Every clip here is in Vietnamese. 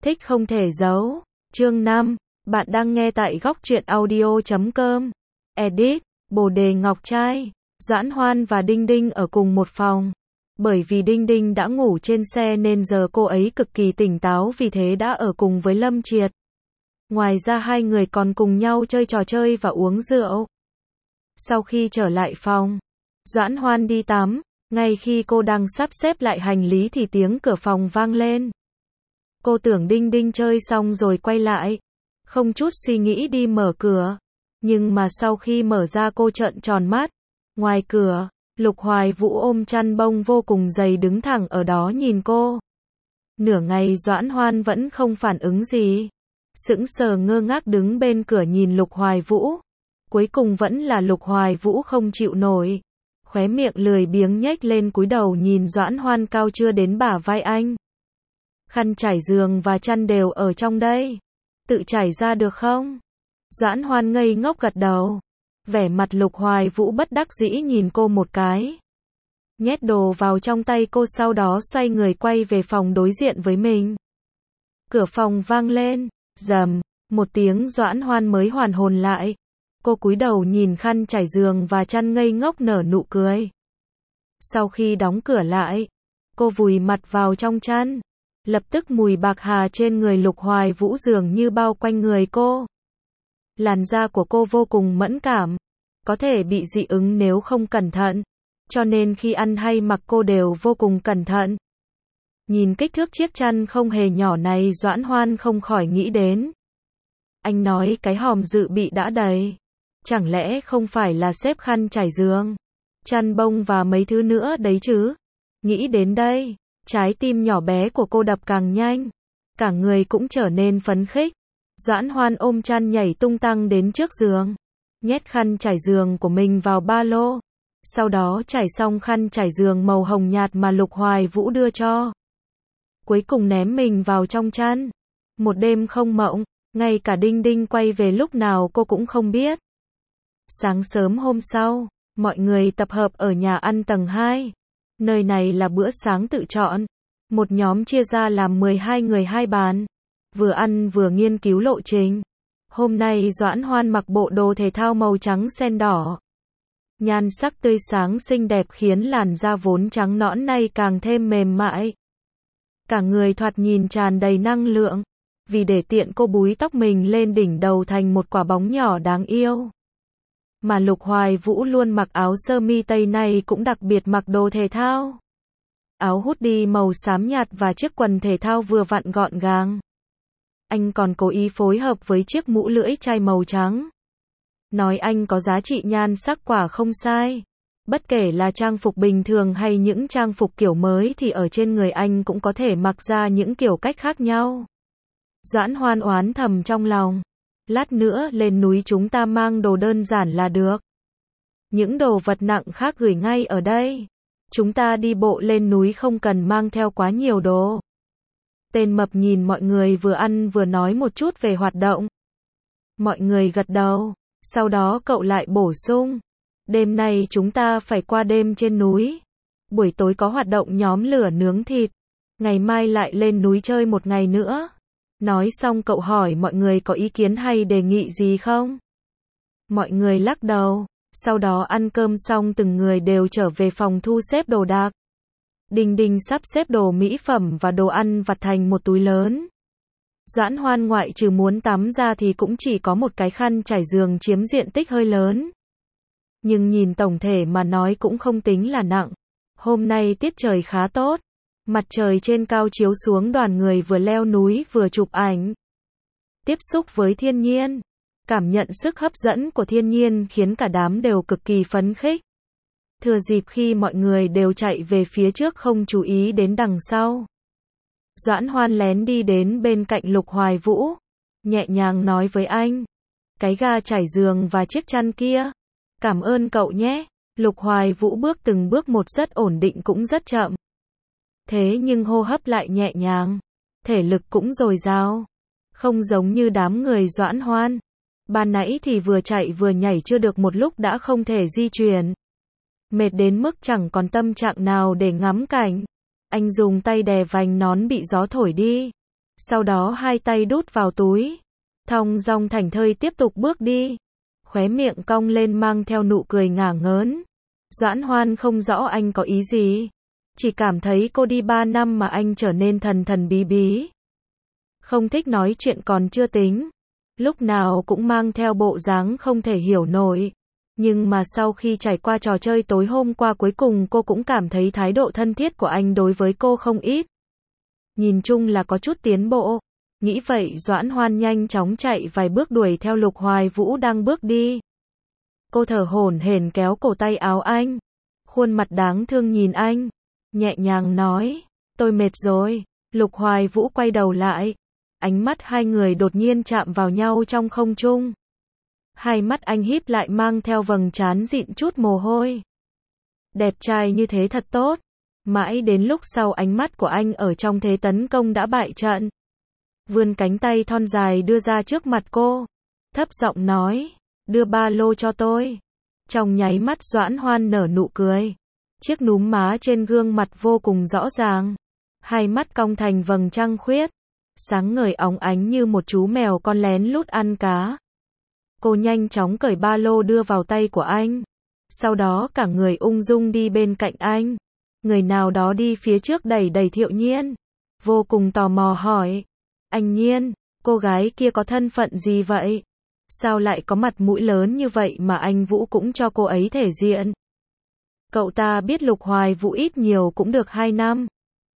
Thích không thể giấu. Chương 5. Bạn đang nghe tại góc truyện audio.com. Edit. Bồ đề ngọc trai. Doãn Hoan và Đinh Đinh ở cùng một phòng. Bởi vì Đinh Đinh đã ngủ trên xe nên giờ cô ấy cực kỳ tỉnh táo, vì thế đã ở cùng với Lâm Triệt. Ngoài ra hai người còn cùng nhau chơi trò chơi và uống rượu. Sau khi trở lại phòng, Doãn Hoan đi tắm. Ngay khi cô đang sắp xếp lại hành lý thì tiếng cửa phòng vang lên. Cô tưởng Đinh Đinh chơi xong rồi quay lại, không chút suy nghĩ đi mở cửa. Nhưng mà sau khi mở ra cô trợn tròn mắt. Ngoài cửa, Lục Hoài Vũ ôm chăn bông vô cùng dày đứng thẳng ở đó nhìn cô. Nửa ngày Doãn Hoan vẫn không phản ứng gì. Sững sờ ngơ ngác đứng bên cửa nhìn Lục Hoài Vũ. Cuối cùng vẫn là Lục Hoài Vũ không chịu nổi. Khóe miệng lười biếng nhếch lên cúi đầu nhìn Doãn Hoan cao chưa đến bả vai anh. Khăn trải giường và chăn đều ở trong đây. Tự trải ra được không? Doãn Hoan ngây ngốc gật đầu. Vẻ mặt Lục Hoài Vũ bất đắc dĩ nhìn cô một cái. Nhét đồ vào trong tay cô, sau đó xoay người quay về phòng đối diện với mình. Cửa phòng vang lên. Rầm. Một tiếng Doãn Hoan mới hoàn hồn lại. Cô cúi đầu nhìn khăn trải giường và chăn ngây ngốc nở nụ cười. Sau khi đóng cửa lại, cô vùi mặt vào trong chăn. Lập tức mùi bạc hà trên người Lục Hoài Vũ dường như bao quanh người cô. Làn da của cô vô cùng mẫn cảm, có thể bị dị ứng nếu không cẩn thận. Cho nên khi ăn hay mặc cô đều vô cùng cẩn thận. Nhìn kích thước chiếc chăn không hề nhỏ này, Doãn Hoan không khỏi nghĩ đến. Anh nói cái hòm dự bị đã đầy. Chẳng lẽ không phải là xếp khăn trải giường, chăn bông và mấy thứ nữa đấy chứ? Nghĩ đến đây, trái tim nhỏ bé của cô đập càng nhanh. Cả người cũng trở nên phấn khích. Doãn Hoan ôm chăn nhảy tung tăng đến trước giường. Nhét khăn trải giường của mình vào ba lô. Sau đó trải xong khăn trải giường màu hồng nhạt mà Lục Hoài Vũ đưa cho. Cuối cùng ném mình vào trong chăn. Một đêm không mộng, ngay cả Đinh Đinh quay về lúc nào cô cũng không biết. Sáng sớm hôm sau, mọi người tập hợp ở nhà ăn tầng 2. Nơi này là bữa sáng tự chọn. Một nhóm chia ra làm 12 người hai bàn. Vừa ăn vừa nghiên cứu lộ trình. Hôm nay Doãn Hoan mặc bộ đồ thể thao màu trắng sen đỏ. Nhan sắc tươi sáng xinh đẹp khiến làn da vốn trắng nõn nay càng thêm mềm mại. Cả người thoạt nhìn tràn đầy năng lượng. Vì để tiện cô búi tóc mình lên đỉnh đầu thành một quả bóng nhỏ đáng yêu. Mà Lục Hoài Vũ luôn mặc áo sơ mi tây này cũng đặc biệt mặc đồ thể thao. Áo hoodie màu xám nhạt và chiếc quần thể thao vừa vặn gọn gàng. Anh còn cố ý phối hợp với chiếc mũ lưỡi chai màu trắng. Nói anh có giá trị nhan sắc quả không sai. Bất kể là trang phục bình thường hay những trang phục kiểu mới thì ở trên người anh cũng có thể mặc ra những kiểu cách khác nhau. Doãn Hoan oán thầm trong lòng. Lát nữa lên núi chúng ta mang đồ đơn giản là được. Những đồ vật nặng khác gửi ngay ở đây. Chúng ta đi bộ lên núi không cần mang theo quá nhiều đồ. Tên mập nhìn mọi người vừa ăn vừa nói một chút về hoạt động. Mọi người gật đầu. Sau đó cậu lại bổ sung. Đêm nay chúng ta phải qua đêm trên núi. Buổi tối có hoạt động nhóm lửa nướng thịt. Ngày mai lại lên núi chơi một ngày nữa. Nói xong cậu hỏi mọi người có ý kiến hay đề nghị gì không? Mọi người lắc đầu. Sau đó ăn cơm xong từng người đều trở về phòng thu xếp đồ đạc. Đinh Đinh sắp xếp đồ mỹ phẩm và đồ ăn vặt thành một túi lớn. Doãn Hoan ngoại trừ muốn tắm ra thì cũng chỉ có một cái khăn trải giường chiếm diện tích hơi lớn. Nhưng nhìn tổng thể mà nói cũng không tính là nặng. Hôm nay tiết trời khá tốt. Mặt trời trên cao chiếu xuống, đoàn người vừa leo núi vừa chụp ảnh. Tiếp xúc với thiên nhiên. Cảm nhận sức hấp dẫn của thiên nhiên khiến cả đám đều cực kỳ phấn khích. Thừa dịp khi mọi người đều chạy về phía trước không chú ý đến đằng sau. Doãn Hoan lén đi đến bên cạnh Lục Hoài Vũ. Nhẹ nhàng nói với anh. Cái ga trải giường và chiếc chăn kia. Cảm ơn cậu nhé. Lục Hoài Vũ bước từng bước một, rất ổn định cũng rất chậm. Thế nhưng hô hấp lại nhẹ nhàng. Thể lực cũng dồi dào. Không giống như đám người Doãn Hoan. Ban nãy thì vừa chạy vừa nhảy chưa được một lúc đã không thể di chuyển. Mệt đến mức chẳng còn tâm trạng nào để ngắm cảnh. Anh dùng tay đè vành nón bị gió thổi đi. Sau đó hai tay đút vào túi, thong dong thảnh thơi tiếp tục bước đi, khóe miệng cong lên mang theo nụ cười ngả ngớn. Doãn Hoan không rõ anh có ý gì, chỉ cảm thấy cô đi 3 năm mà anh trở nên thần thần bí bí. Không thích nói chuyện còn chưa tính, lúc nào cũng mang theo bộ dáng không thể hiểu nổi. Nhưng mà sau khi trải qua trò chơi tối hôm qua cuối cùng cô cũng cảm thấy thái độ thân thiết của anh đối với cô không ít. Nhìn chung là có chút tiến bộ. Nghĩ vậy Doãn Hoan nhanh chóng chạy vài bước đuổi theo Lục Hoài Vũ đang bước đi. Cô thở hổn hển kéo cổ tay áo anh. Khuôn mặt đáng thương nhìn anh. Nhẹ nhàng nói, tôi mệt rồi. Lục Hoài Vũ quay đầu lại. Ánh mắt hai người đột nhiên chạm vào nhau trong không trung. Hai mắt anh híp lại mang theo vầng trán dịn chút mồ hôi. Đẹp trai như thế thật tốt. Mãi đến lúc sau ánh mắt của anh ở trong thế tấn công đã bại trận. Vươn cánh tay thon dài đưa ra trước mặt cô. Thấp giọng nói, đưa ba lô cho tôi. Trong nháy mắt Doãn Hoan nở nụ cười. Chiếc núm má trên gương mặt vô cùng rõ ràng. Hai mắt cong thành vầng trăng khuyết. Sáng ngời óng ánh như một chú mèo con lén lút ăn cá. Cô nhanh chóng cởi ba lô đưa vào tay của anh. Sau đó cả người ung dung đi bên cạnh anh. Người nào đó đi phía trước đẩy đẩy Thiệu Nhiên. Vô cùng tò mò hỏi. Anh Nhiên, cô gái kia có thân phận gì vậy? Sao lại có mặt mũi lớn như vậy mà anh Vũ cũng cho cô ấy thể diện? Cậu ta biết Lục Hoài Vũ ít nhiều cũng được 2 năm.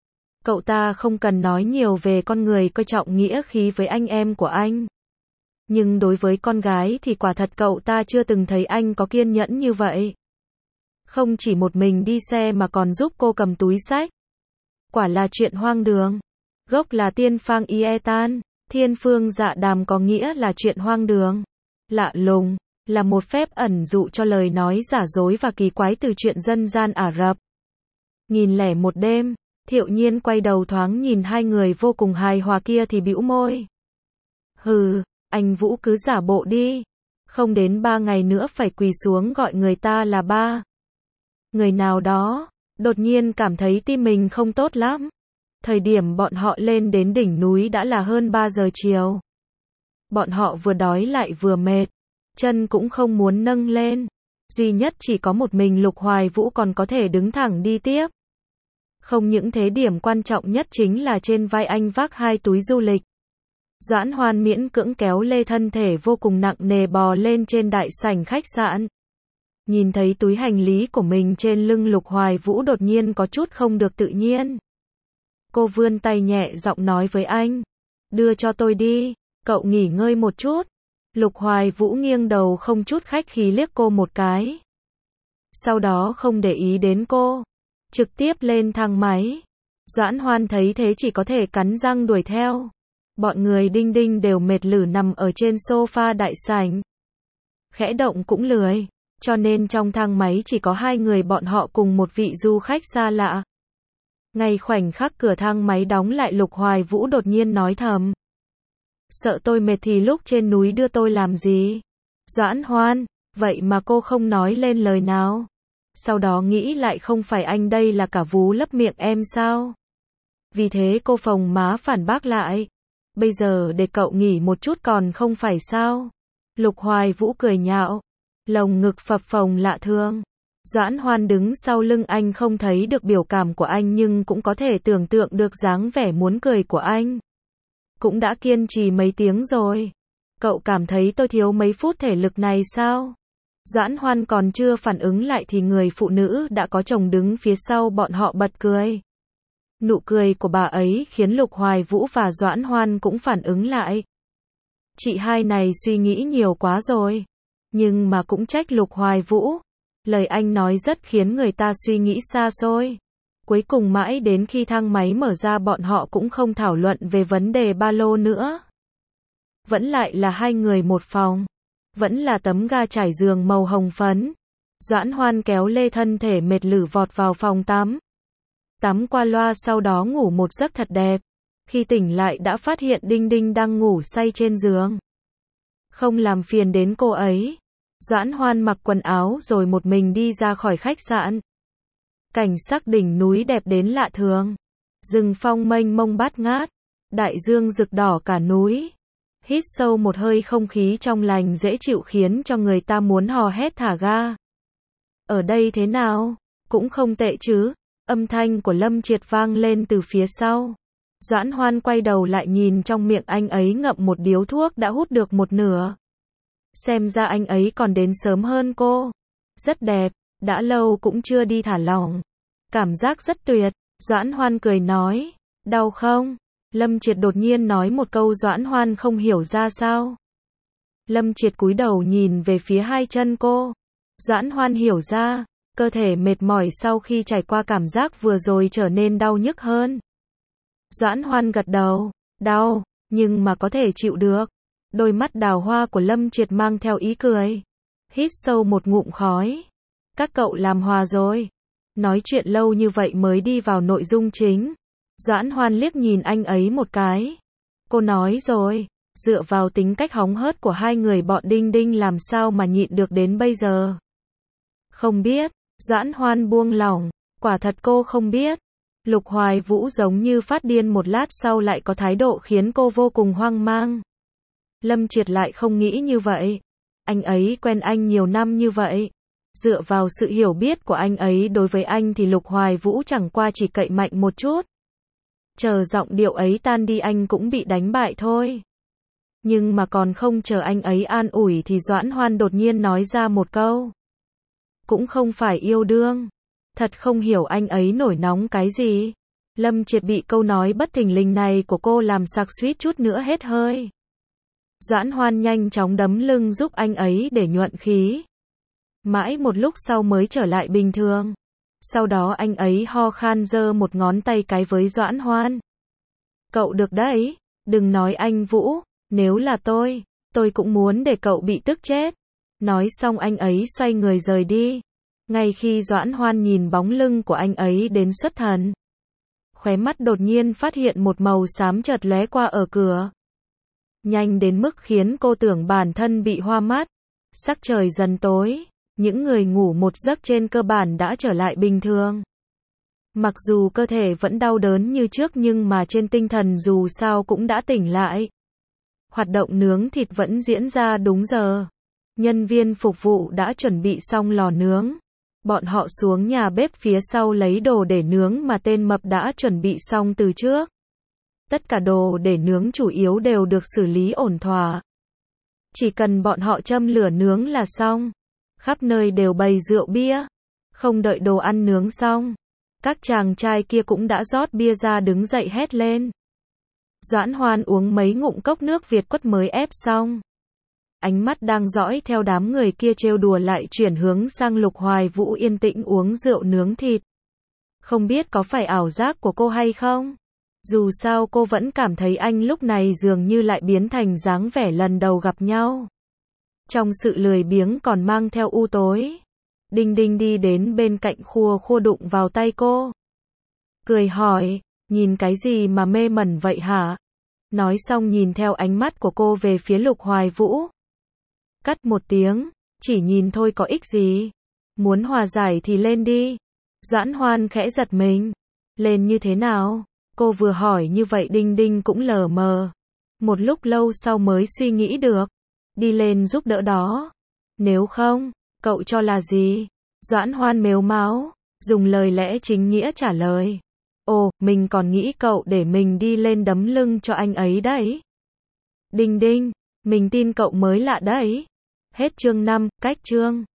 Cậu ta không cần nói nhiều về con người coi trọng nghĩa khí với anh em của anh. Nhưng đối với con gái thì quả thật cậu ta chưa từng thấy anh có kiên nhẫn như vậy. Không chỉ một mình đi xe mà còn giúp cô cầm túi xách. Quả là chuyện hoang đường. Gốc là Tiên Phang Ietan, Thiên Phương Dạ Đàm có nghĩa là chuyện hoang đường. Lạ lùng, là một phép ẩn dụ cho lời nói giả dối và kỳ quái từ chuyện dân gian Ả Rập. 1001 đêm, Thiệu Nhiên quay đầu thoáng nhìn hai người vô cùng hài hòa kia thì bĩu môi. Hừ, anh Vũ cứ giả bộ đi. Không đến 3 ngày nữa phải quỳ xuống gọi người ta là ba. Người nào đó, đột nhiên cảm thấy tim mình không tốt lắm. Thời điểm bọn họ lên đến đỉnh núi đã là hơn 3 giờ chiều. Bọn họ vừa đói lại vừa mệt. Chân cũng không muốn nâng lên. Duy nhất chỉ có một mình Lục Hoài Vũ còn có thể đứng thẳng đi tiếp. Không những thế điểm quan trọng nhất chính là trên vai anh vác 2 túi du lịch. Doãn Hoan miễn cưỡng kéo lê thân thể vô cùng nặng nề bò lên trên đại sảnh khách sạn. Nhìn thấy túi hành lý của mình trên lưng Lục Hoài Vũ đột nhiên có chút không được tự nhiên. Cô vươn tay nhẹ giọng nói với anh. Đưa cho tôi đi, cậu nghỉ ngơi một chút. Lục Hoài Vũ nghiêng đầu không chút khách khí liếc cô một cái. Sau đó không để ý đến cô. Trực tiếp lên thang máy. Doãn Hoan thấy thế chỉ có thể cắn răng đuổi theo. Bọn người đinh đinh đều mệt lử nằm ở trên sofa đại sảnh. Khẽ động cũng lười. Cho nên trong thang máy chỉ có 2 người bọn họ cùng một vị du khách xa lạ. Ngay khoảnh khắc cửa thang máy đóng lại Lục Hoài Vũ đột nhiên nói thầm. Sợ tôi mệt thì lúc trên núi đưa tôi làm gì? Doãn Hoan, vậy mà cô không nói lên lời nào. Sau đó nghĩ lại không phải anh đây là cả vú lấp miệng em sao? Vì thế cô phồng má phản bác lại. Bây giờ để cậu nghỉ một chút còn không phải sao? Lục Hoài Vũ cười nhạo. Lồng ngực phập phồng lạ thường. Doãn Hoan đứng sau lưng anh không thấy được biểu cảm của anh nhưng cũng có thể tưởng tượng được dáng vẻ muốn cười của anh. Cũng đã kiên trì mấy tiếng rồi. Cậu cảm thấy tôi thiếu mấy phút thể lực này sao? Doãn Hoan còn chưa phản ứng lại thì người phụ nữ đã có chồng đứng phía sau bọn họ bật cười. Nụ cười của bà ấy khiến Lục Hoài Vũ và Doãn Hoan cũng phản ứng lại. Chị hai này suy nghĩ nhiều quá rồi. Nhưng mà cũng trách Lục Hoài Vũ. Lời anh nói rất khiến người ta suy nghĩ xa xôi. Cuối cùng mãi đến khi thang máy mở ra bọn họ cũng không thảo luận về vấn đề ba lô nữa. Vẫn lại là 2 người một phòng. Vẫn là tấm ga trải giường màu hồng phấn. Doãn Hoan kéo lê thân thể mệt lử vọt vào phòng tắm. Tắm qua loa sau đó ngủ một giấc thật đẹp. Khi tỉnh lại đã phát hiện Đinh Đinh đang ngủ say trên giường. Không làm phiền đến cô ấy. Doãn Hoan mặc quần áo rồi một mình đi ra khỏi khách sạn. Cảnh sắc đỉnh núi đẹp đến lạ thường. Rừng phong mênh mông bát ngát. Đại dương rực đỏ cả núi. Hít sâu một hơi, không khí trong lành dễ chịu khiến cho người ta muốn hò hét thả ga. Ở đây thế nào? Cũng không tệ chứ. Âm thanh của Lâm Triệt vang lên từ phía sau. Doãn Hoan quay đầu lại nhìn, trong miệng anh ấy ngậm một điếu thuốc đã hút được một nửa. Xem ra anh ấy còn đến sớm hơn cô. Rất đẹp, đã lâu cũng chưa đi thả lỏng. Cảm giác rất tuyệt. Doãn Hoan cười nói. Đau không? Lâm Triệt đột nhiên nói một câu Doãn Hoan không hiểu ra sao. Lâm Triệt cúi đầu nhìn về phía hai chân cô. Doãn Hoan hiểu ra, cơ thể mệt mỏi sau khi trải qua cảm giác vừa rồi trở nên đau nhức hơn. Doãn Hoan gật đầu, đau, nhưng mà có thể chịu được. Đôi mắt đào hoa của Lâm Triệt mang theo ý cười. Hít sâu một ngụm khói. Các cậu làm hòa rồi. Nói chuyện lâu như vậy mới đi vào nội dung chính. Doãn Hoan liếc nhìn anh ấy một cái. Cô nói rồi, dựa vào tính cách hóng hớt của hai người bọn Đinh Đinh làm sao mà nhịn được đến bây giờ. Không biết, Doãn Hoan buông lỏng, quả thật cô không biết. Lục Hoài Vũ giống như phát điên, một lát sau lại có thái độ khiến cô vô cùng hoang mang. Lâm Triệt lại không nghĩ như vậy. Anh ấy quen anh nhiều năm như vậy. Dựa vào sự hiểu biết của anh ấy đối với anh thì Lục Hoài Vũ chẳng qua chỉ cậy mạnh một chút. Chờ giọng điệu ấy tan đi anh cũng bị đánh bại thôi. Nhưng mà còn không chờ anh ấy an ủi thì Doãn Hoan đột nhiên nói ra một câu. Cũng không phải yêu đương. Thật không hiểu anh ấy nổi nóng cái gì. Lâm Triệt bị câu nói bất thình lình này của cô làm sặc suýt chút nữa hết hơi. Doãn Hoan nhanh chóng đấm lưng giúp anh ấy để nhuận khí. Mãi một lúc sau mới trở lại bình thường. Sau đó anh ấy ho khan giơ một ngón tay cái với Doãn Hoan. Cậu được đấy, đừng nói anh Vũ, nếu là tôi cũng muốn để cậu bị tức chết. Nói xong anh ấy xoay người rời đi. Ngay khi Doãn Hoan nhìn bóng lưng của anh ấy đến xuất thần, khóe mắt đột nhiên phát hiện một màu xám chợt lóe qua ở cửa. Nhanh đến mức khiến cô tưởng bản thân bị hoa mắt. Sắc trời dần tối, những người ngủ một giấc trên cơ bản đã trở lại bình thường. Mặc dù cơ thể vẫn đau đớn như trước nhưng mà trên tinh thần dù sao cũng đã tỉnh lại. Hoạt động nướng thịt vẫn diễn ra đúng giờ. Nhân viên phục vụ đã chuẩn bị xong lò nướng. Bọn họ xuống nhà bếp phía sau lấy đồ để nướng mà tên mập đã chuẩn bị xong từ trước. Tất cả đồ để nướng chủ yếu đều được xử lý ổn thỏa. Chỉ cần bọn họ châm lửa nướng là xong. Khắp nơi đều bày rượu bia. Không đợi đồ ăn nướng xong, các chàng trai kia cũng đã rót bia ra đứng dậy hét lên. Doãn Hoan uống mấy ngụm cốc nước Việt quất mới ép xong. Ánh mắt đang dõi theo đám người kia trêu đùa lại chuyển hướng sang Lục Hoài Vũ yên tĩnh uống rượu nướng thịt. Không biết có phải ảo giác của cô hay không? Dù sao cô vẫn cảm thấy anh lúc này dường như lại biến thành dáng vẻ lần đầu gặp nhau. Trong sự lười biếng còn mang theo u tối. Đinh Đinh đi đến bên cạnh khua đụng vào tay cô. Cười hỏi, nhìn cái gì mà mê mẩn vậy hả? Nói xong nhìn theo ánh mắt của cô về phía Lục Hoài Vũ. Cắt một tiếng, chỉ nhìn thôi có ích gì. Muốn hòa giải thì lên đi. Doãn Hoan khẽ giật mình. Lên như thế nào? Cô vừa hỏi như vậy Đinh Đinh cũng lờ mờ. Một lúc lâu sau mới suy nghĩ được. Đi lên giúp đỡ đó. Nếu không, cậu cho là gì? Doãn Hoan mếu máo, dùng lời lẽ chính nghĩa trả lời. Ồ, mình còn nghĩ cậu để mình đi lên đấm lưng cho anh ấy đấy. Đinh Đinh, mình tin cậu mới lạ đấy. Hết chương 5, cách chương.